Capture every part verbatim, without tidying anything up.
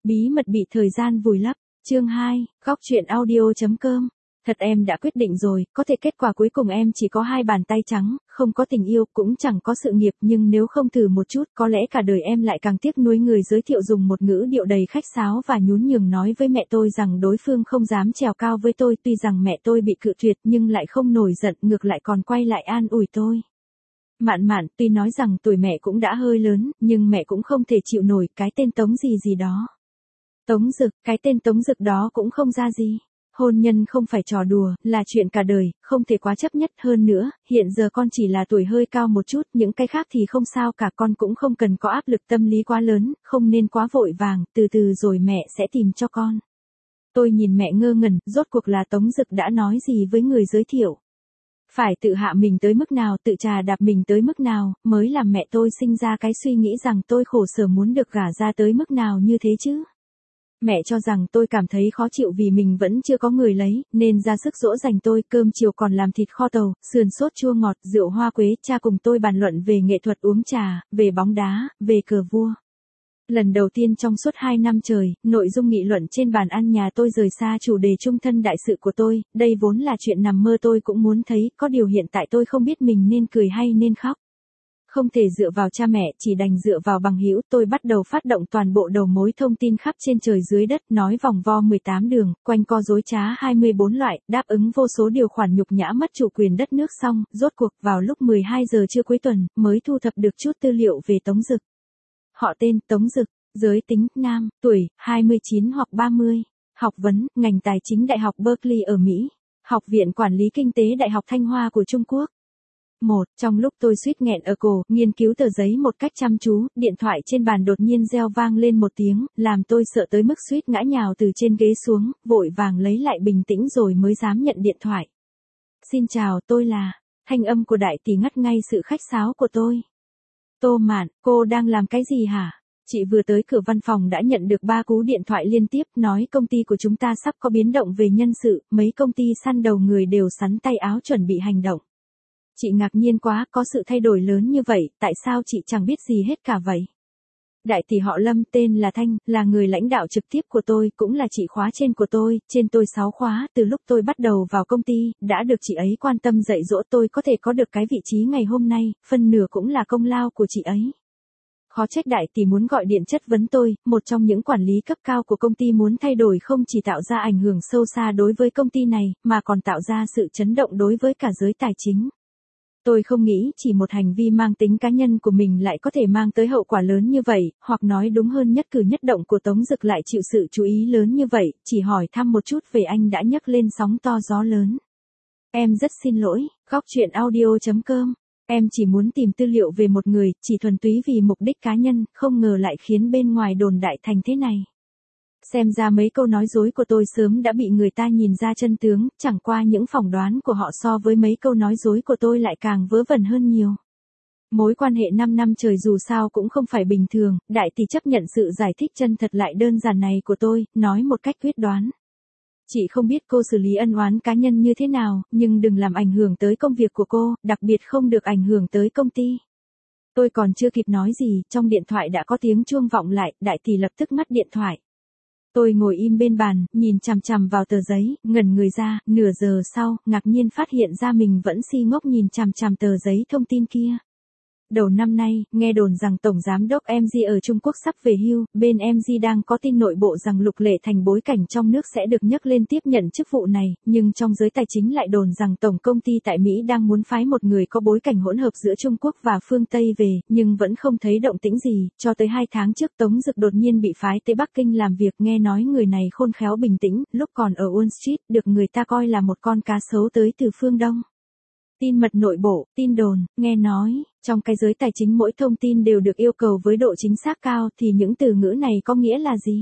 Bí mật bị thời gian vùi lấp. Chương hai, góc truyện audio.com. Thật em đã quyết định rồi, có thể kết quả cuối cùng em chỉ có hai bàn tay trắng, không có tình yêu, cũng chẳng có sự nghiệp, nhưng nếu không thử một chút, có lẽ cả đời em lại càng tiếc nuối. Người giới thiệu dùng một ngữ điệu đầy khách sáo và nhún nhường nói với mẹ tôi rằng đối phương không dám trèo cao với tôi, tuy rằng mẹ tôi bị cự tuyệt nhưng lại không nổi giận, ngược lại còn quay lại an ủi tôi. Mạn mạn, tuy nói rằng tuổi mẹ cũng đã hơi lớn, nhưng mẹ cũng không thể chịu nổi cái tên Tống gì gì đó. Tống Dực, cái tên Tống Dực đó cũng không ra gì. Hôn nhân không phải trò đùa, là chuyện cả đời, không thể quá chấp nhất. Hơn nữa, hiện giờ con chỉ là tuổi hơi cao một chút, những cái khác thì không sao cả, con cũng không cần có áp lực tâm lý quá lớn, không nên quá vội vàng, từ từ rồi mẹ sẽ tìm cho con. Tôi nhìn mẹ ngơ ngẩn, rốt cuộc là Tống Dực đã nói gì với người giới thiệu? Phải tự hạ mình tới mức nào, tự trà đạp mình tới mức nào, mới làm mẹ tôi sinh ra cái suy nghĩ rằng tôi khổ sở muốn được gả ra tới mức nào như thế chứ? Mẹ cho rằng tôi cảm thấy khó chịu vì mình vẫn chưa có người lấy, nên ra sức dỗ dành tôi. Cơm chiều còn làm thịt kho tàu, sườn sốt chua ngọt, rượu hoa quế. Cha cùng tôi bàn luận về nghệ thuật uống trà, về bóng đá, về cờ vua. Lần đầu tiên trong suốt hai năm trời, nội dung nghị luận trên bàn ăn nhà tôi rời xa chủ đề chung thân đại sự của tôi. Đây vốn là chuyện nằm mơ tôi cũng muốn thấy, có điều hiện tại tôi không biết mình nên cười hay nên khóc. Không thể dựa vào cha mẹ, chỉ đành dựa vào bằng hữu. Tôi bắt đầu phát động toàn bộ đầu mối thông tin khắp trên trời dưới đất, nói vòng vo mười tám đường, quanh co dối trá hai mươi bốn loại, đáp ứng vô số điều khoản nhục nhã mất chủ quyền đất nước. Xong, rốt cuộc vào lúc mười hai giờ trưa cuối tuần, mới thu thập được chút tư liệu về Tống Dực. Họ tên Tống Dực, giới tính nam, tuổi hai mươi chín hoặc ba mươi, học vấn ngành tài chính Đại học Berkeley ở Mỹ, Học viện Quản lý Kinh tế Đại học Thanh Hoa của Trung Quốc. Một, trong lúc tôi suýt nghẹn ở cổ, nghiên cứu tờ giấy một cách chăm chú, điện thoại trên bàn đột nhiên reo vang lên một tiếng, làm tôi sợ tới mức suýt ngã nhào từ trên ghế xuống, vội vàng lấy lại bình tĩnh rồi mới dám nhận điện thoại. Xin chào, tôi là... Thanh âm của đại tỷ ngắt ngay sự khách sáo của tôi. Tô Mạn, cô đang làm cái gì hả? Chị vừa tới cửa văn phòng đã nhận được ba cú điện thoại liên tiếp, nói công ty của chúng ta sắp có biến động về nhân sự, mấy công ty săn đầu người đều sắn tay áo chuẩn bị hành động. Chị ngạc nhiên quá, có sự thay đổi lớn như vậy, tại sao chị chẳng biết gì hết cả vậy? Đại tỷ họ Lâm, tên là Thanh, là người lãnh đạo trực tiếp của tôi, cũng là chị khóa trên của tôi, trên tôi sáu khóa. Từ lúc tôi bắt đầu vào công ty, đã được chị ấy quan tâm dạy dỗ tôi có thể có được cái vị trí ngày hôm nay, phân nửa cũng là công lao của chị ấy. Khó trách đại tỷ muốn gọi điện chất vấn tôi. Một trong những quản lý cấp cao của công ty muốn thay đổi không chỉ tạo ra ảnh hưởng sâu xa đối với công ty này, mà còn tạo ra sự chấn động đối với cả giới tài chính. Tôi không nghĩ chỉ một hành vi mang tính cá nhân của mình lại có thể mang tới hậu quả lớn như vậy, hoặc nói đúng hơn nhất cử nhất động của Tống Dực lại chịu sự chú ý lớn như vậy. Chỉ hỏi thăm một chút về anh đã nhấc lên sóng to gió lớn. Em rất xin lỗi, góc truyện audio.com. Em chỉ muốn tìm tư liệu về một người, chỉ thuần túy vì mục đích cá nhân, không ngờ lại khiến bên ngoài đồn đại thành thế này. Xem ra mấy câu nói dối của tôi sớm đã bị người ta nhìn ra chân tướng, chẳng qua những phỏng đoán của họ so với mấy câu nói dối của tôi lại càng vớ vẩn hơn nhiều. Mối quan hệ năm năm trời dù sao cũng không phải bình thường, đại tỷ chấp nhận sự giải thích chân thật lại đơn giản này của tôi, nói một cách quyết đoán. Chị không biết cô xử lý ân oán cá nhân như thế nào, nhưng đừng làm ảnh hưởng tới công việc của cô, đặc biệt không được ảnh hưởng tới công ty. Tôi còn chưa kịp nói gì, trong điện thoại đã có tiếng chuông vọng lại, đại tỷ lập tức ngắt điện thoại. Tôi ngồi im bên bàn, nhìn chằm chằm vào tờ giấy, ngẩn người ra. Nửa giờ sau, ngạc nhiên phát hiện ra mình vẫn si ngốc nhìn chằm chằm tờ giấy thông tin kia. Đầu năm nay, nghe đồn rằng Tổng Giám đốc em giê ở Trung Quốc sắp về hưu, bên em giê đang có tin nội bộ rằng Lục Lệ Thành bối cảnh trong nước sẽ được nhấc lên tiếp nhận chức vụ này, nhưng trong giới tài chính lại đồn rằng tổng công ty tại Mỹ đang muốn phái một người có bối cảnh hỗn hợp giữa Trung Quốc và phương Tây về, nhưng vẫn không thấy động tĩnh gì, cho tới hai tháng trước Tống Dực đột nhiên bị phái tới Bắc Kinh làm việc. Nghe nói người này khôn khéo bình tĩnh, lúc còn ở Wall Street, được người ta coi là một con cá sấu tới từ phương Đông. Tin mật nội bộ, tin đồn, nghe nói, trong cái giới tài chính mỗi thông tin đều được yêu cầu với độ chính xác cao, thì những từ ngữ này có nghĩa là gì?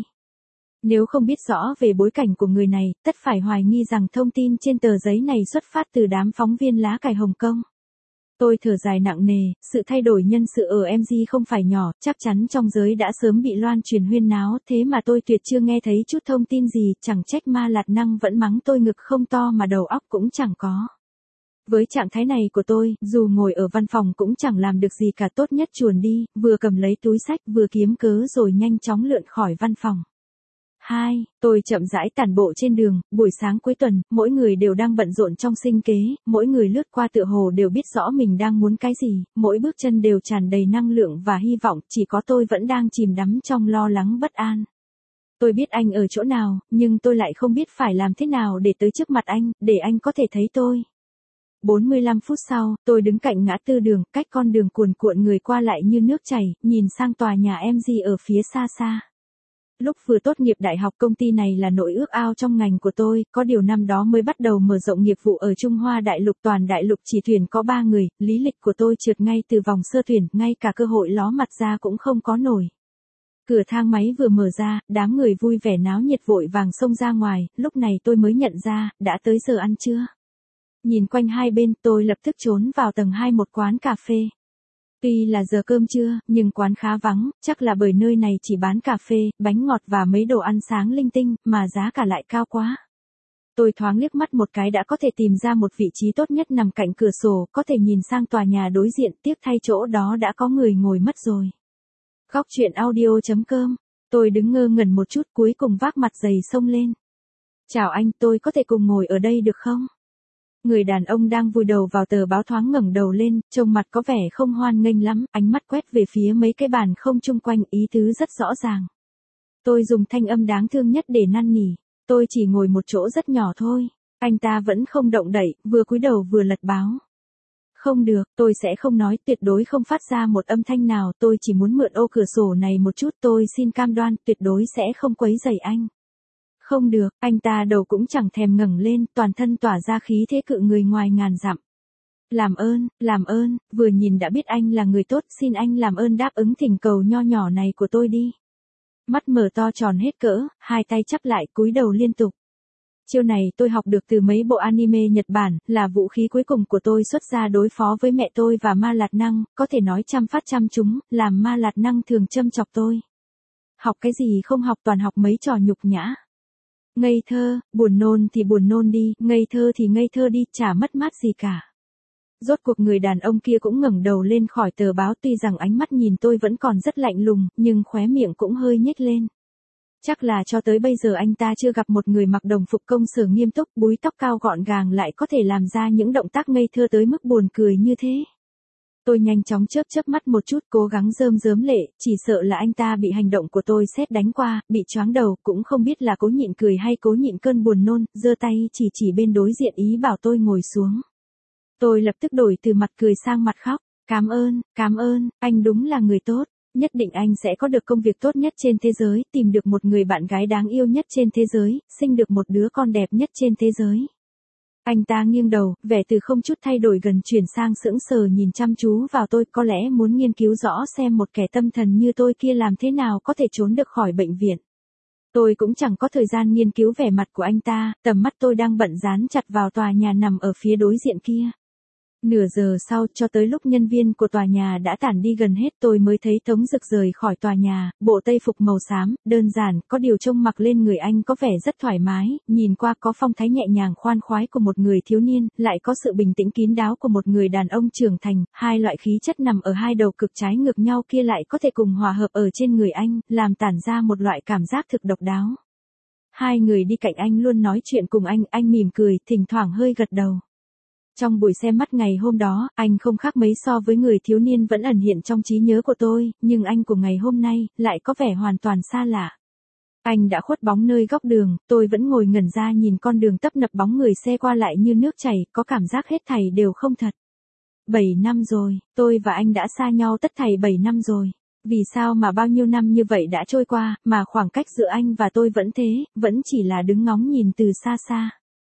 Nếu không biết rõ về bối cảnh của người này, tất phải hoài nghi rằng thông tin trên tờ giấy này xuất phát từ đám phóng viên lá cải Hồng Kông. Tôi thở dài nặng nề, sự thay đổi nhân sự ở em giê không phải nhỏ, chắc chắn trong giới đã sớm bị loan truyền huyên náo, thế mà tôi tuyệt chưa nghe thấy chút thông tin gì, chẳng trách Ma Lạt Năng vẫn mắng tôi ngực không to mà đầu óc cũng chẳng có. Với trạng thái này của tôi, dù ngồi ở văn phòng cũng chẳng làm được gì cả, tốt nhất chuồn đi, vừa cầm lấy túi sách vừa kiếm cớ rồi nhanh chóng lượn khỏi văn phòng. hai, tôi chậm rãi tản bộ trên đường, buổi sáng cuối tuần, mỗi người đều đang bận rộn trong sinh kế, mỗi người lướt qua tựa hồ đều biết rõ mình đang muốn cái gì, mỗi bước chân đều tràn đầy năng lượng và hy vọng, chỉ có tôi vẫn đang chìm đắm trong lo lắng bất an. Tôi biết anh ở chỗ nào, nhưng tôi lại không biết phải làm thế nào để tới trước mặt anh, để anh có thể thấy tôi. bốn mươi lăm phút sau, tôi đứng cạnh ngã tư đường, cách con đường cuồn cuộn người qua lại như nước chảy, nhìn sang tòa nhà em giê ở phía xa xa. Lúc vừa tốt nghiệp đại học công ty này là nỗi ước ao trong ngành của tôi, có điều năm đó mới bắt đầu mở rộng nghiệp vụ ở Trung Hoa đại lục toàn đại lục chỉ tuyển có ba người, lý lịch của tôi trượt ngay từ vòng sơ tuyển, ngay cả cơ hội ló mặt ra cũng không có nổi. Cửa thang máy vừa mở ra, đám người vui vẻ náo nhiệt vội vàng xông ra ngoài, lúc này tôi mới nhận ra, đã tới giờ ăn trưa. Nhìn quanh hai bên, tôi lập tức trốn vào tầng hai một quán cà phê. Tuy là giờ cơm trưa, nhưng quán khá vắng, chắc là bởi nơi này chỉ bán cà phê, bánh ngọt và mấy đồ ăn sáng linh tinh, mà giá cả lại cao quá. Tôi thoáng liếc mắt một cái đã có thể tìm ra một vị trí tốt nhất nằm cạnh cửa sổ, có thể nhìn sang tòa nhà đối diện, tiếc thay chỗ đó đã có người ngồi mất rồi. Góc truyện audio chấm com. Tôi đứng ngơ ngẩn một chút cuối cùng vác mặt dày xông lên. Chào anh, tôi có thể cùng ngồi ở đây được không? Người đàn ông đang vùi đầu vào tờ báo thoáng ngẩng đầu lên, trông mặt có vẻ không hoan nghênh lắm, ánh mắt quét về phía mấy cái bàn không chung quanh, ý tứ rất rõ ràng. Tôi dùng thanh âm đáng thương nhất để năn nỉ. Tôi chỉ ngồi một chỗ rất nhỏ thôi. Anh ta vẫn không động đậy, vừa cúi đầu vừa lật báo. Không được, tôi sẽ không nói, tuyệt đối không phát ra một âm thanh nào, tôi chỉ muốn mượn ô cửa sổ này một chút, tôi xin cam đoan, tuyệt đối sẽ không quấy rầy anh. Không được, anh ta đầu cũng chẳng thèm ngẩng lên, toàn thân tỏa ra khí thế cự người ngoài ngàn dặm. Làm ơn, làm ơn, vừa nhìn đã biết anh là người tốt, xin anh làm ơn đáp ứng thỉnh cầu nho nhỏ này của tôi đi. Mắt mở to tròn hết cỡ, hai tay chắp lại cúi đầu liên tục. Chiêu này tôi học được từ mấy bộ anime Nhật Bản, là vũ khí cuối cùng của tôi xuất ra đối phó với mẹ tôi và ma lạt năng, có thể nói trăm phát trăm trúng, làm ma lạt năng thường châm chọc tôi. Học cái gì không học, toàn học mấy trò nhục nhã. Ngây thơ, buồn nôn thì buồn nôn đi, ngây thơ thì ngây thơ đi, chả mất mát gì cả. Rốt cuộc người đàn ông kia cũng ngẩng đầu lên khỏi tờ báo, tuy rằng ánh mắt nhìn tôi vẫn còn rất lạnh lùng, nhưng khóe miệng cũng hơi nhếch lên. Chắc là cho tới bây giờ anh ta chưa gặp một người mặc đồng phục công sở nghiêm túc, búi tóc cao gọn gàng lại có thể làm ra những động tác ngây thơ tới mức buồn cười như thế. Tôi nhanh chóng chớp chớp mắt một chút, cố gắng rơm rớm lệ, chỉ sợ là anh ta bị hành động của tôi sét đánh qua, bị choáng đầu, cũng không biết là cố nhịn cười hay cố nhịn cơn buồn nôn, giơ tay chỉ chỉ bên đối diện ý bảo tôi ngồi xuống. Tôi lập tức đổi từ mặt cười sang mặt khóc, cảm ơn, cảm ơn, anh đúng là người tốt. Nhất định anh sẽ có được công việc tốt nhất trên thế giới, tìm được một người bạn gái đáng yêu nhất trên thế giới, sinh được một đứa con đẹp nhất trên thế giới. Anh ta nghiêng đầu, vẻ từ không chút thay đổi gần chuyển sang sững sờ nhìn chăm chú vào tôi, có lẽ muốn nghiên cứu rõ xem một kẻ tâm thần như tôi kia làm thế nào có thể trốn được khỏi bệnh viện. Tôi cũng chẳng có thời gian nghiên cứu vẻ mặt của anh ta, tầm mắt tôi đang bận dán chặt vào tòa nhà nằm ở phía đối diện kia. Nửa giờ sau, cho tới lúc nhân viên của tòa nhà đã tản đi gần hết, tôi mới thấy Tống Dực rời khỏi tòa nhà, bộ tây phục màu xám, đơn giản, có điều trông mặc lên người anh có vẻ rất thoải mái, nhìn qua có phong thái nhẹ nhàng khoan khoái của một người thiếu niên, lại có sự bình tĩnh kín đáo của một người đàn ông trưởng thành, hai loại khí chất nằm ở hai đầu cực trái ngược nhau kia lại có thể cùng hòa hợp ở trên người anh, làm tản ra một loại cảm giác thực độc đáo. Hai người đi cạnh anh luôn nói chuyện cùng anh, anh mỉm cười, thỉnh thoảng hơi gật đầu. Trong buổi xem mắt ngày hôm đó, anh không khác mấy so với người thiếu niên vẫn ẩn hiện trong trí nhớ của tôi, nhưng anh của ngày hôm nay, lại có vẻ hoàn toàn xa lạ. Anh đã khuất bóng nơi góc đường, tôi vẫn ngồi ngẩn ra nhìn con đường tấp nập bóng người xe qua lại như nước chảy, có cảm giác hết thảy đều không thật. Bảy năm rồi, tôi và anh đã xa nhau tất thảy bảy năm rồi. Vì sao mà bao nhiêu năm như vậy đã trôi qua, mà khoảng cách giữa anh và tôi vẫn thế, vẫn chỉ là đứng ngóng nhìn từ xa xa.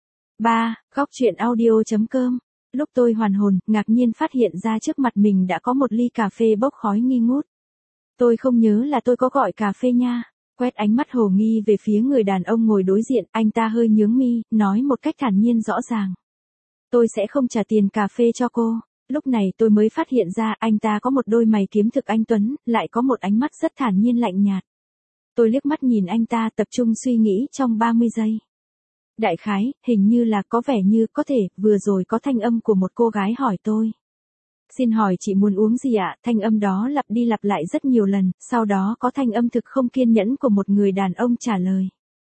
ba. Góc truyện audio chấm com. Lúc tôi hoàn hồn, ngạc nhiên phát hiện ra trước mặt mình đã có một ly cà phê bốc khói nghi ngút. Tôi không nhớ là tôi có gọi cà phê nha. Quét ánh mắt hồ nghi về phía người đàn ông ngồi đối diện, anh ta hơi nhướng mi, nói một cách thản nhiên rõ ràng. Tôi sẽ không trả tiền cà phê cho cô. Lúc này tôi mới phát hiện ra anh ta có một đôi mày kiếm thực anh tuấn, lại có một ánh mắt rất thản nhiên lạnh nhạt. Tôi liếc mắt nhìn anh ta tập trung suy nghĩ trong ba mươi giây. Đại khái, hình như là có vẻ như có thể, vừa rồi có thanh âm của một cô gái hỏi tôi. Xin hỏi chị muốn uống gì ạ? Thanh âm đó lặp đi lặp lại rất nhiều lần, sau đó có thanh âm thực không kiên nhẫn của một người đàn ông trả lời.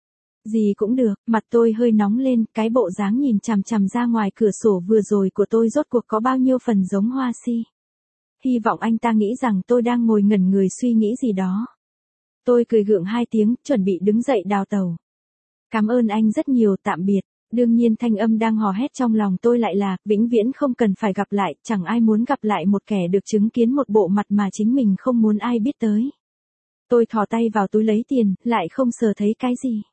Gì cũng được, mặt tôi hơi nóng lên, cái bộ dáng nhìn chằm chằm ra ngoài cửa sổ vừa rồi của tôi rốt cuộc có bao nhiêu phần giống Hoa Si. Hy vọng anh ta nghĩ rằng tôi đang ngồi ngẩn người suy nghĩ gì đó. Tôi cười gượng hai tiếng, chuẩn bị đứng dậy đào tàu. Cảm ơn anh rất nhiều, tạm biệt. Đương nhiên thanh âm đang hò hét trong lòng tôi lại là, vĩnh viễn không cần phải gặp lại, chẳng ai muốn gặp lại một kẻ được chứng kiến một bộ mặt mà chính mình không muốn ai biết tới. Tôi thò tay vào túi lấy tiền, lại không sờ thấy cái gì.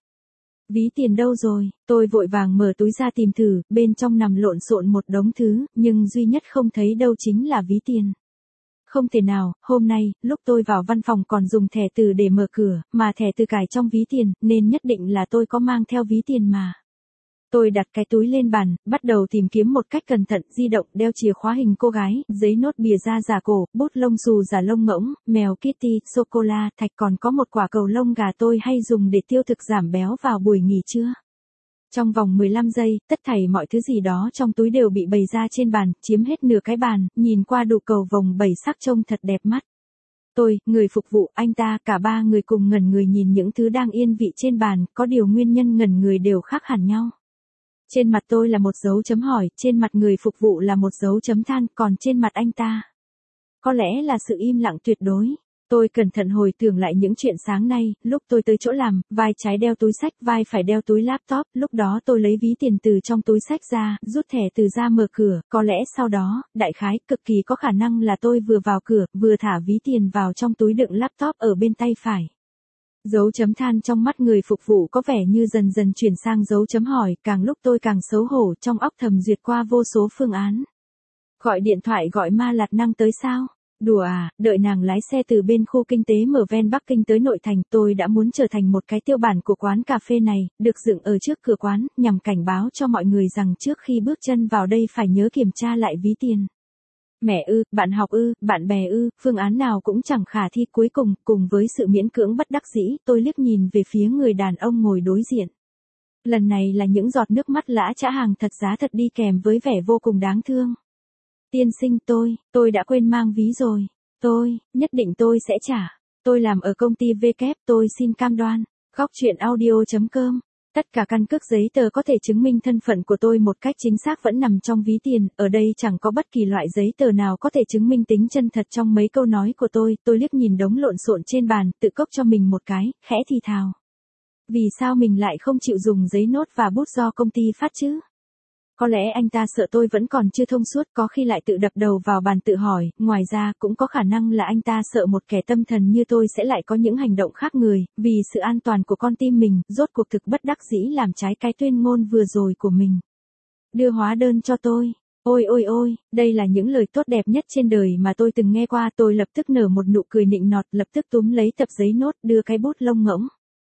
Ví tiền đâu rồi, tôi vội vàng mở túi ra tìm thử, bên trong nằm lộn xộn một đống thứ, nhưng duy nhất không thấy đâu chính là ví tiền. Không thể nào, hôm nay, lúc tôi vào văn phòng còn dùng thẻ từ để mở cửa, mà thẻ từ cài trong ví tiền, nên nhất định là tôi có mang theo ví tiền mà. Tôi đặt cái túi lên bàn, bắt đầu tìm kiếm một cách cẩn thận, di động, đeo chìa khóa hình cô gái, giấy nốt bìa da giả cổ, bút lông xù giả lông ngỗng, mèo Kitty, sô-cô-la, thạch, còn có một quả cầu lông gà tôi hay dùng để tiêu thực giảm béo vào buổi nghỉ trưa. Trong vòng mười lăm giây, tất thảy mọi thứ gì đó trong túi đều bị bày ra trên bàn, chiếm hết nửa cái bàn, nhìn qua đủ cầu vồng bảy sắc trông thật đẹp mắt. Tôi, người phục vụ, anh ta, cả ba người cùng ngẩn người nhìn những thứ đang yên vị trên bàn, có điều nguyên nhân ngẩn người đều khác hẳn nhau. Trên mặt tôi là một dấu chấm hỏi, trên mặt người phục vụ là một dấu chấm than, còn trên mặt anh ta, có lẽ là sự im lặng tuyệt đối. Tôi cẩn thận hồi tưởng lại những chuyện sáng nay, lúc tôi tới chỗ làm, vai trái đeo túi xách, vai phải đeo túi laptop, lúc đó tôi lấy ví tiền từ trong túi xách ra, rút thẻ từ ra mở cửa, có lẽ sau đó, đại khái, cực kỳ có khả năng là tôi vừa vào cửa, vừa thả ví tiền vào trong túi đựng laptop ở bên tay phải. Dấu chấm than trong mắt người phục vụ có vẻ như dần dần chuyển sang dấu chấm hỏi, càng lúc tôi càng xấu hổ, trong óc thầm duyệt qua vô số phương án. Gọi điện thoại gọi Ma Lạt Năng tới sao? Đùa à, đợi nàng lái xe từ bên khu kinh tế mở ven Bắc Kinh tới nội thành, tôi đã muốn trở thành một cái tiêu bản của quán cà phê này, được dựng ở trước cửa quán, nhằm cảnh báo cho mọi người rằng trước khi bước chân vào đây phải nhớ kiểm tra lại ví tiền. Mẹ ư, bạn học ư, bạn bè ư, phương án nào cũng chẳng khả thi. Cuối cùng, cùng với sự miễn cưỡng bất đắc dĩ, tôi liếc nhìn về phía người đàn ông ngồi đối diện. Lần này là những giọt nước mắt lã chã hàng thật giá thật đi kèm với vẻ vô cùng đáng thương. Tiên sinh, tôi, tôi đã quên mang ví rồi. Tôi, nhất định tôi sẽ trả. Tôi làm ở công ty vê kép, tôi xin cam đoan. Góc truyện audio chấm com. Tất cả căn cước giấy tờ có thể chứng minh thân phận của tôi một cách chính xác vẫn nằm trong ví tiền, ở đây chẳng có bất kỳ loại giấy tờ nào có thể chứng minh tính chân thật trong mấy câu nói của tôi. Tôi liếc nhìn đống lộn xộn trên bàn, tự cốc cho mình một cái, khẽ thì thào. Vì sao mình lại không chịu dùng giấy nốt và bút do công ty phát chứ? Có lẽ anh ta sợ tôi vẫn còn chưa thông suốt, có khi lại tự đập đầu vào bàn tự hỏi, ngoài ra cũng có khả năng là anh ta sợ một kẻ tâm thần như tôi sẽ lại có những hành động khác người, vì sự an toàn của con tim mình, rốt cuộc thực bất đắc dĩ làm trái cái tuyên ngôn vừa rồi của mình. Đưa hóa đơn cho tôi. Ôi ôi ôi, đây là những lời tốt đẹp nhất trên đời mà tôi từng nghe qua. Tôi lập tức nở một nụ cười nịnh nọt, lập tức túm lấy tập giấy nốt, đưa cái bút lông ngỗng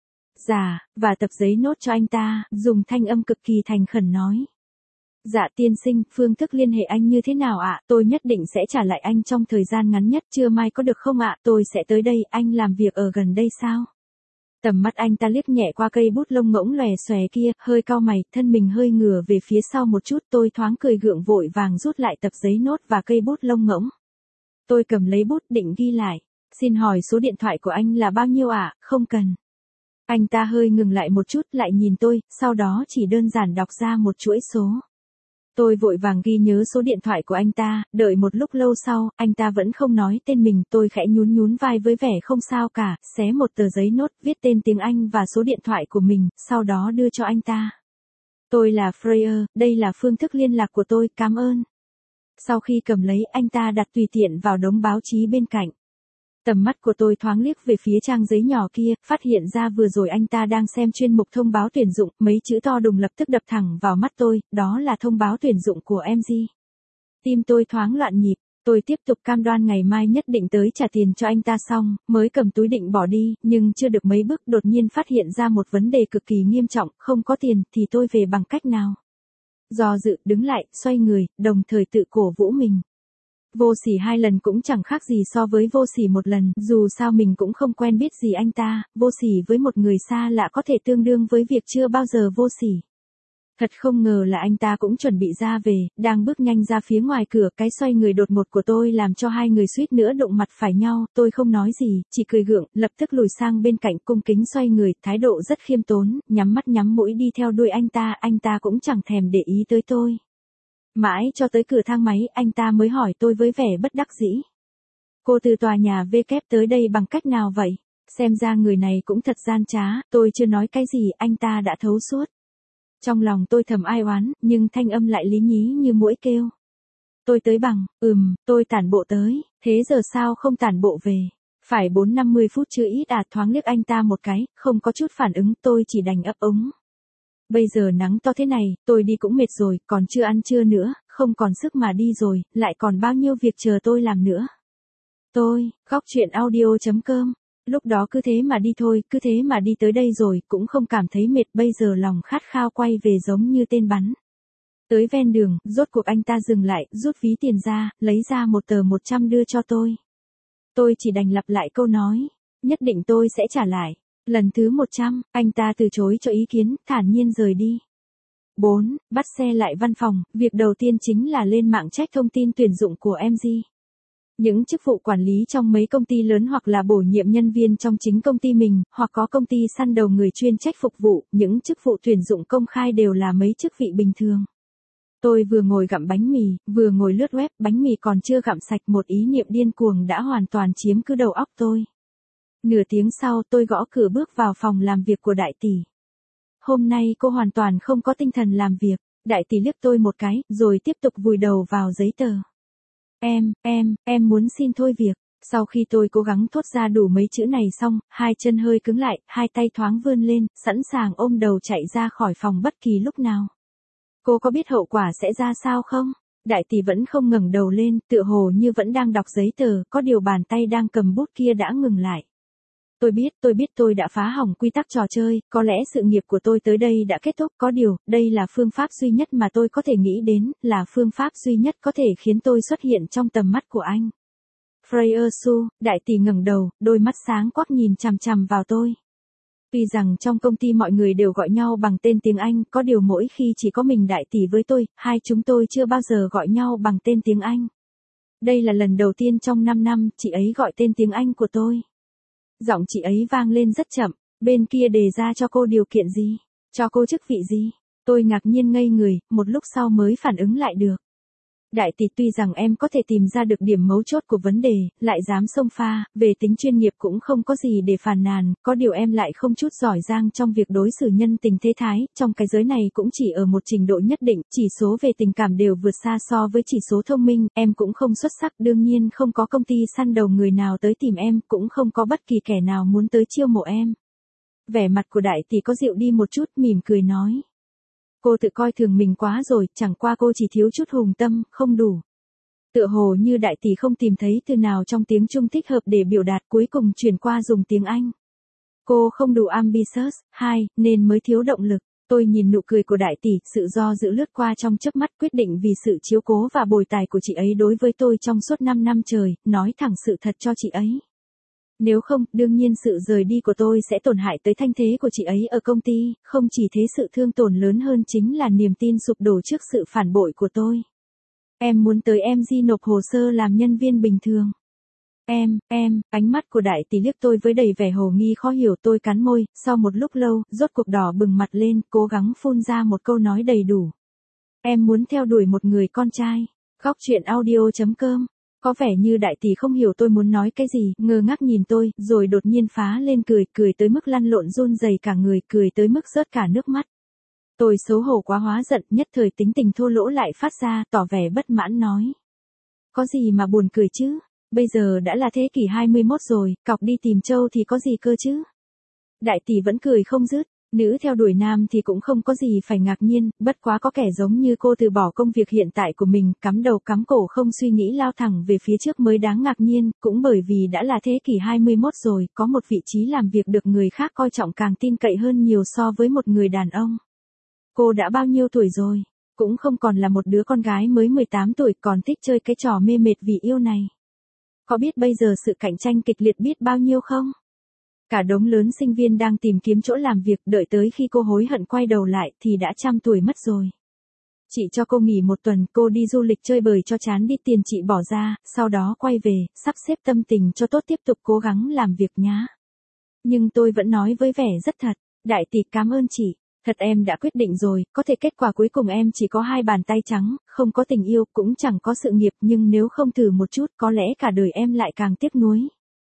giả và tập giấy nốt cho anh ta, dùng thanh âm cực kỳ thành khẩn nói. Dạ tiên sinh, phương thức liên hệ anh như thế nào ạ? Tôi nhất định sẽ trả lại anh trong thời gian ngắn nhất, trưa mai có được không ạ? Tôi sẽ tới đây, anh làm việc ở gần đây sao? Tầm mắt anh ta liếc nhẹ qua cây bút lông ngỗng lòe xòe kia, hơi cau mày, thân mình hơi ngửa về phía sau một chút, tôi thoáng cười gượng vội vàng rút lại tập giấy nốt và cây bút lông ngỗng. Tôi cầm lấy bút định ghi lại. Xin hỏi số điện thoại của anh là bao nhiêu ạ? Không cần. Anh ta hơi ngừng lại một chút, lại nhìn tôi, sau đó chỉ đơn giản đọc ra một chuỗi số. Tôi vội vàng ghi nhớ số điện thoại của anh ta, đợi một lúc lâu sau, anh ta vẫn không nói tên mình, tôi khẽ nhún nhún vai với vẻ không sao cả, xé một tờ giấy nốt, viết tên tiếng Anh và số điện thoại của mình, sau đó đưa cho anh ta. Tôi là Freya, đây là phương thức liên lạc của tôi, cảm ơn. Sau khi cầm lấy, anh ta đặt tùy tiện vào đống báo chí bên cạnh. Tầm mắt của tôi thoáng liếc về phía trang giấy nhỏ kia, phát hiện ra vừa rồi anh ta đang xem chuyên mục thông báo tuyển dụng, mấy chữ to đùng lập tức đập thẳng vào mắt tôi, đó là thông báo tuyển dụng của em giê. Tim tôi thoáng loạn nhịp, tôi tiếp tục cam đoan ngày mai nhất định tới trả tiền cho anh ta xong, mới cầm túi định bỏ đi, nhưng chưa được mấy bước đột nhiên phát hiện ra một vấn đề cực kỳ nghiêm trọng, không có tiền thì tôi về bằng cách nào? Do dự, đứng lại, xoay người, đồng thời tự cổ vũ mình. Vô sỉ hai lần cũng chẳng khác gì so với vô sỉ một lần, dù sao mình cũng không quen biết gì anh ta, vô sỉ với một người xa lạ có thể tương đương với việc chưa bao giờ vô sỉ. Thật không ngờ là anh ta cũng chuẩn bị ra về, đang bước nhanh ra phía ngoài cửa, cái xoay người đột ngột của tôi làm cho hai người suýt nữa đụng mặt phải nhau, tôi không nói gì, chỉ cười gượng, lập tức lùi sang bên cạnh cung kính xoay người, thái độ rất khiêm tốn, nhắm mắt nhắm mũi đi theo đuôi anh ta, anh ta cũng chẳng thèm để ý tới tôi. Mãi cho tới cửa thang máy, anh ta mới hỏi tôi với vẻ bất đắc dĩ. Cô từ tòa nhà V kép tới đây bằng cách nào vậy? Xem ra người này cũng thật gian trá, tôi chưa nói cái gì, anh ta đã thấu suốt. Trong lòng tôi thầm ai oán, nhưng thanh âm lại lý nhí như muỗi kêu. Tôi tới bằng, ừm, tôi tản bộ tới, thế giờ sao không tản bộ về? Phải bốn năm mươi phút chưa ít à, thoáng liếc anh ta một cái, không có chút phản ứng, tôi chỉ đành ấp úng. Bây giờ nắng to thế này, tôi đi cũng mệt rồi, còn chưa ăn trưa nữa, không còn sức mà đi rồi, lại còn bao nhiêu việc chờ tôi làm nữa. Tôi, góc chuyện audio chấm com. Lúc đó cứ thế mà đi thôi, cứ thế mà đi tới đây rồi, cũng không cảm thấy mệt, bây giờ lòng khát khao quay về giống như tên bắn. Tới ven đường, rốt cuộc anh ta dừng lại, rút ví tiền ra, lấy ra một tờ một trăm đưa cho tôi. Tôi chỉ đành lặp lại câu nói, nhất định tôi sẽ trả lại. Lần thứ một trăm, anh ta từ chối cho ý kiến, thản nhiên rời đi. bốn. Bắt xe lại văn phòng, việc đầu tiên chính là lên mạng check thông tin tuyển dụng của em giê. Những chức vụ quản lý trong mấy công ty lớn hoặc là bổ nhiệm nhân viên trong chính công ty mình, hoặc có công ty săn đầu người chuyên trách phục vụ, những chức vụ tuyển dụng công khai đều là mấy chức vị bình thường. Tôi vừa ngồi gặm bánh mì, vừa ngồi lướt web, bánh mì còn chưa gặm sạch, một ý niệm điên cuồng đã hoàn toàn chiếm cứ đầu óc tôi. Nửa tiếng sau tôi gõ cửa bước vào phòng làm việc của đại tỷ. Hôm nay cô hoàn toàn không có tinh thần làm việc, đại tỷ liếc tôi một cái, rồi tiếp tục vùi đầu vào giấy tờ. Em, em, em muốn xin thôi việc. Sau khi tôi cố gắng thốt ra đủ mấy chữ này xong, hai chân hơi cứng lại, hai tay thoáng vươn lên, sẵn sàng ôm đầu chạy ra khỏi phòng bất kỳ lúc nào. Cô có biết hậu quả sẽ ra sao không? Đại tỷ vẫn không ngẩng đầu lên, tựa hồ như vẫn đang đọc giấy tờ, có điều bàn tay đang cầm bút kia đã ngừng lại. Tôi biết, tôi biết tôi đã phá hỏng quy tắc trò chơi, có lẽ sự nghiệp của tôi tới đây đã kết thúc, có điều, đây là phương pháp duy nhất mà tôi có thể nghĩ đến, là phương pháp duy nhất có thể khiến tôi xuất hiện trong tầm mắt của anh. Freya Su, đại tỷ ngẩng đầu, đôi mắt sáng quắc nhìn chằm chằm vào tôi. Tuy rằng trong công ty mọi người đều gọi nhau bằng tên tiếng Anh, có điều mỗi khi chỉ có mình đại tỷ với tôi, hai chúng tôi chưa bao giờ gọi nhau bằng tên tiếng Anh. Đây là lần đầu tiên trong năm năm, chị ấy gọi tên tiếng Anh của tôi. Giọng chị ấy vang lên rất chậm, bên kia đề ra cho cô điều kiện gì, cho cô chức vị gì. Tôi ngạc nhiên ngây người, một lúc sau mới phản ứng lại được. Đại tỷ, tuy rằng em có thể tìm ra được điểm mấu chốt của vấn đề, lại dám xông pha, về tính chuyên nghiệp cũng không có gì để phàn nàn, có điều em lại không chút giỏi giang trong việc đối xử nhân tình thế thái, trong cái giới này cũng chỉ ở một trình độ nhất định, chỉ số về tình cảm đều vượt xa so với chỉ số thông minh, em cũng không xuất sắc, đương nhiên không có công ty săn đầu người nào tới tìm em, cũng không có bất kỳ kẻ nào muốn tới chiêu mộ em. Vẻ mặt của đại tỷ có dịu đi một chút, mỉm cười nói. Cô tự coi thường mình quá rồi, chẳng qua cô chỉ thiếu chút hùng tâm, không đủ. Tựa hồ như đại tỷ không tìm thấy từ nào trong tiếng Trung thích hợp để biểu đạt, cuối cùng chuyển qua dùng tiếng Anh. Cô không đủ ambitious, hai, nên mới thiếu động lực. Tôi nhìn nụ cười của đại tỷ, sự do dự lướt qua trong chớp mắt, quyết định vì sự chiếu cố và bồi tài của chị ấy đối với tôi trong suốt năm năm trời, nói thẳng sự thật cho chị ấy. Nếu không, đương nhiên sự rời đi của tôi sẽ tổn hại tới thanh thế của chị ấy ở công ty, không chỉ thế sự thương tổn lớn hơn chính là niềm tin sụp đổ trước sự phản bội của tôi. Em muốn tới em giê nộp hồ sơ làm nhân viên bình thường. Em, em, ánh mắt của đại tỷ liếc tôi với đầy vẻ hồ nghi khó hiểu, tôi cắn môi, sau một lúc lâu, rốt cuộc đỏ bừng mặt lên, cố gắng phun ra một câu nói đầy đủ. Em muốn theo đuổi một người con trai. Góc chuyện audio chấm com. Có vẻ như đại tỷ không hiểu tôi muốn nói cái gì, ngơ ngác nhìn tôi, rồi đột nhiên phá lên cười, cười tới mức lăn lộn run rẩy cả người, cười tới mức rớt cả nước mắt. Tôi xấu hổ quá hóa giận, nhất thời tính tình thô lỗ lại phát ra, tỏ vẻ bất mãn nói. Có gì mà buồn cười chứ, bây giờ đã là thế kỷ hai mươi mốt rồi, cọc đi tìm trâu thì có gì cơ chứ. Đại tỷ vẫn cười không dứt. Nữ theo đuổi nam thì cũng không có gì phải ngạc nhiên, bất quá có kẻ giống như cô từ bỏ công việc hiện tại của mình, cắm đầu cắm cổ không suy nghĩ lao thẳng về phía trước mới đáng ngạc nhiên, cũng bởi vì đã là thế kỷ hai mươi mốt rồi, có một vị trí làm việc được người khác coi trọng càng tin cậy hơn nhiều so với một người đàn ông. Cô đã bao nhiêu tuổi rồi? Cũng không còn là một đứa con gái mới mười tám tuổi còn thích chơi cái trò mê mệt vì yêu này. Có biết bây giờ sự cạnh tranh kịch liệt biết bao nhiêu không? Cả đống lớn sinh viên đang tìm kiếm chỗ làm việc, đợi tới khi cô hối hận quay đầu lại thì đã trăm tuổi mất rồi. Chị cho cô nghỉ một tuần, cô đi du lịch chơi bời cho chán đi, tiền chị bỏ ra, sau đó quay về, sắp xếp tâm tình cho tốt tiếp tục cố gắng làm việc nhá. Nhưng tôi vẫn nói với vẻ rất thật, đại tỷ cảm ơn chị, thật em đã quyết định rồi, có thể kết quả cuối cùng em chỉ có hai bàn tay trắng, không có tình yêu, cũng chẳng có sự nghiệp, nhưng nếu không thử một chút có lẽ cả đời em lại càng tiếc nuối.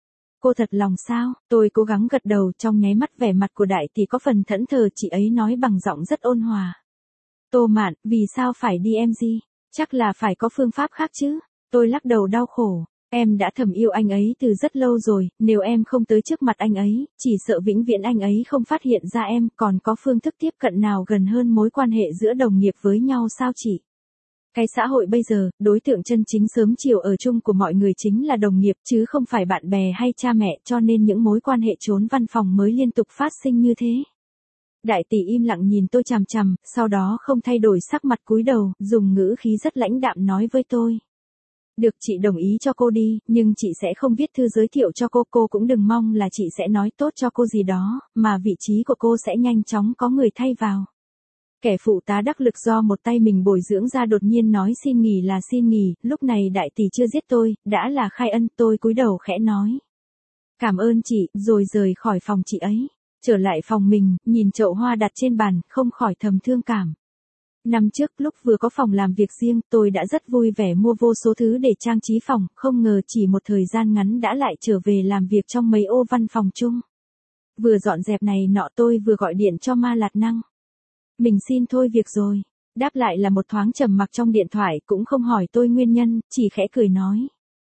Cô thật lòng sao? Tôi cố gắng gật đầu, trong nháy mắt vẻ mặt của đại tỷ có phần thẫn thờ, chị ấy nói bằng giọng rất ôn hòa. Tô Mạn, vì sao phải đi em gì? Chắc là phải có phương pháp khác chứ? Tôi lắc đầu đau khổ. Em đã thầm yêu anh ấy từ rất lâu rồi, nếu em không tới trước mặt anh ấy, chỉ sợ vĩnh viễn anh ấy không phát hiện ra em, còn có phương thức tiếp cận nào gần hơn mối quan hệ giữa đồng nghiệp với nhau sao chị? Cái xã hội bây giờ, đối tượng chân chính sớm chiều ở chung của mọi người chính là đồng nghiệp chứ không phải bạn bè hay cha mẹ, cho nên những mối quan hệ trốn văn phòng mới liên tục phát sinh như thế. Đại tỷ im lặng nhìn tôi chằm chằm, sau đó không thay đổi sắc mặt cúi đầu, dùng ngữ khí rất lãnh đạm nói với tôi. Được, chị đồng ý cho cô đi, nhưng chị sẽ không viết thư giới thiệu cho cô, cô cũng đừng mong là chị sẽ nói tốt cho cô gì đó, mà vị trí của cô sẽ nhanh chóng có người thay vào. Kẻ phụ tá đắc lực do một tay mình bồi dưỡng ra đột nhiên nói xin nghỉ là xin nghỉ, lúc này đại tỷ chưa giết tôi, đã là khai ân, tôi cúi đầu khẽ nói. Cảm ơn chị, rồi rời khỏi phòng chị ấy. Trở lại phòng mình, nhìn chậu hoa đặt trên bàn, không khỏi thầm thương cảm. Năm trước, lúc vừa có phòng làm việc riêng, tôi đã rất vui vẻ mua vô số thứ để trang trí phòng, không ngờ chỉ một thời gian ngắn đã lại trở về làm việc trong mấy ô văn phòng chung. Vừa dọn dẹp này nọ tôi vừa gọi điện cho Ma Lạt Năng. Mình xin thôi việc rồi. Đáp lại là một thoáng trầm mặc trong điện thoại, cũng không hỏi tôi nguyên nhân, chỉ khẽ cười nói.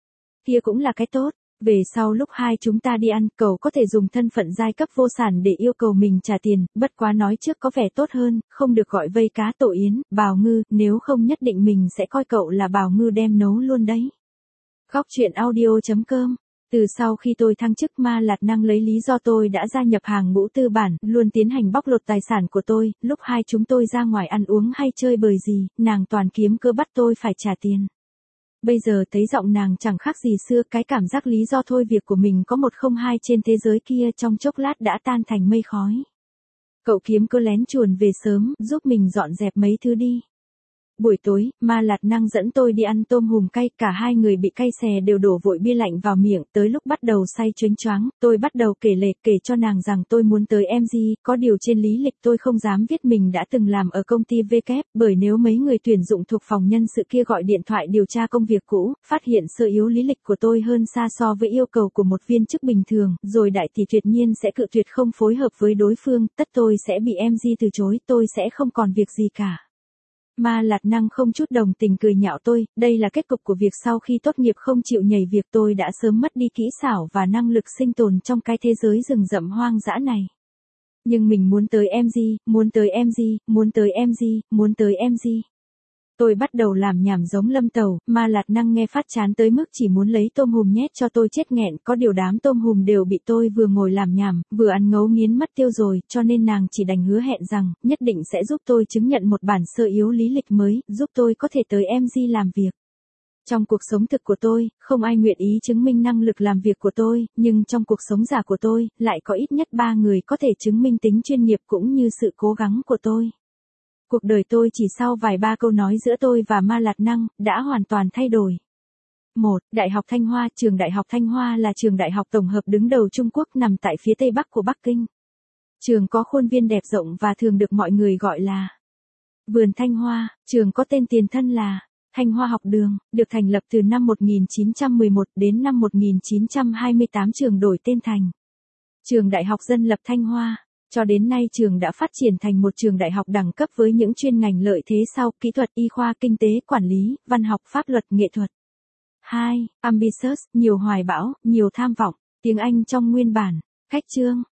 Kia cũng là cái tốt. Về sau lúc hai chúng ta đi ăn, cậu có thể dùng thân phận giai cấp vô sản để yêu cầu mình trả tiền, bất quá nói trước có vẻ tốt hơn, không được gọi vây cá tổ yến, bào ngư, nếu không nhất định mình sẽ coi cậu là bào ngư đem nấu luôn đấy. Góc truyện audio chấm com. Từ sau khi tôi thăng chức, Ma Lạt Năng lấy lý do tôi đã gia nhập hàng ngũ tư bản, luôn tiến hành bóc lột tài sản của tôi, lúc hai chúng tôi ra ngoài ăn uống hay chơi bời gì, nàng toàn kiếm cơ bắt tôi phải trả tiền. Bây giờ thấy giọng nàng chẳng khác gì xưa, cái cảm giác lý do thôi việc của mình có một không hai trên thế giới kia trong chốc lát đã tan thành mây khói. Cậu kiếm cơ lén chuồn về sớm, giúp mình dọn dẹp mấy thứ đi. Buổi tối, Ma Lạt Năng dẫn tôi đi ăn tôm hùm cay, cả hai người bị cay xè đều đổ vội bia lạnh vào miệng, tới lúc bắt đầu say choáng choáng, tôi bắt đầu kể lể kể cho nàng rằng tôi muốn tới em giê, có điều trên lý lịch tôi không dám viết mình đã từng làm ở công ty vê kép, bởi nếu mấy người tuyển dụng thuộc phòng nhân sự kia gọi điện thoại điều tra công việc cũ, phát hiện sơ yếu lý lịch của tôi hơn xa so với yêu cầu của một viên chức bình thường, rồi đại tỷ tuyệt nhiên sẽ cự tuyệt không phối hợp với đối phương, tất tôi sẽ bị em giê từ chối, tôi sẽ không còn việc gì cả. Ma Lạt Năng không chút đồng tình cười nhạo tôi, đây là kết cục của việc sau khi tốt nghiệp không chịu nhảy việc, tôi đã sớm mất đi kỹ xảo và năng lực sinh tồn trong cái thế giới rừng rậm hoang dã này. Nhưng mình muốn tới em giê, muốn tới em giê, muốn tới em giê, muốn tới em giê. Tôi bắt đầu làm nhảm giống Lâm Tầu, Ma Lạt Năng nghe phát chán tới mức chỉ muốn lấy tôm hùm nhét cho tôi chết nghẹn, có điều đám tôm hùm đều bị tôi vừa ngồi làm nhảm, vừa ăn ngấu nghiến mất tiêu rồi, cho nên nàng chỉ đành hứa hẹn rằng, nhất định sẽ giúp tôi chứng nhận một bản sơ yếu lý lịch mới, giúp tôi có thể tới em giê làm việc. Trong cuộc sống thực của tôi, không ai nguyện ý chứng minh năng lực làm việc của tôi, nhưng trong cuộc sống giả của tôi, lại có ít nhất ba người có thể chứng minh tính chuyên nghiệp cũng như sự cố gắng của tôi. Cuộc đời tôi chỉ sau vài ba câu nói giữa tôi và Ma Lạt Năng, đã hoàn toàn thay đổi. một. Đại học Thanh Hoa. Trường Đại học Thanh Hoa là trường đại học tổng hợp đứng đầu Trung Quốc, nằm tại phía tây bắc của Bắc Kinh. Trường có khuôn viên đẹp rộng và thường được mọi người gọi là Vườn Thanh Hoa. Trường có tên tiền thân là Thanh Hoa Học Đường, được thành lập từ năm một nghìn chín trăm mười một đến năm một nghìn chín trăm hai mươi tám, trường đổi tên thành Trường Đại học Dân lập Thanh Hoa. Cho đến nay trường đã phát triển thành một trường đại học đẳng cấp với những chuyên ngành lợi thế sau: kỹ thuật, y khoa, kinh tế, quản lý, văn học, pháp luật, nghệ thuật. hai. Ambitious, nhiều hoài bão, nhiều tham vọng. Tiếng Anh trong nguyên bản. Khách chương.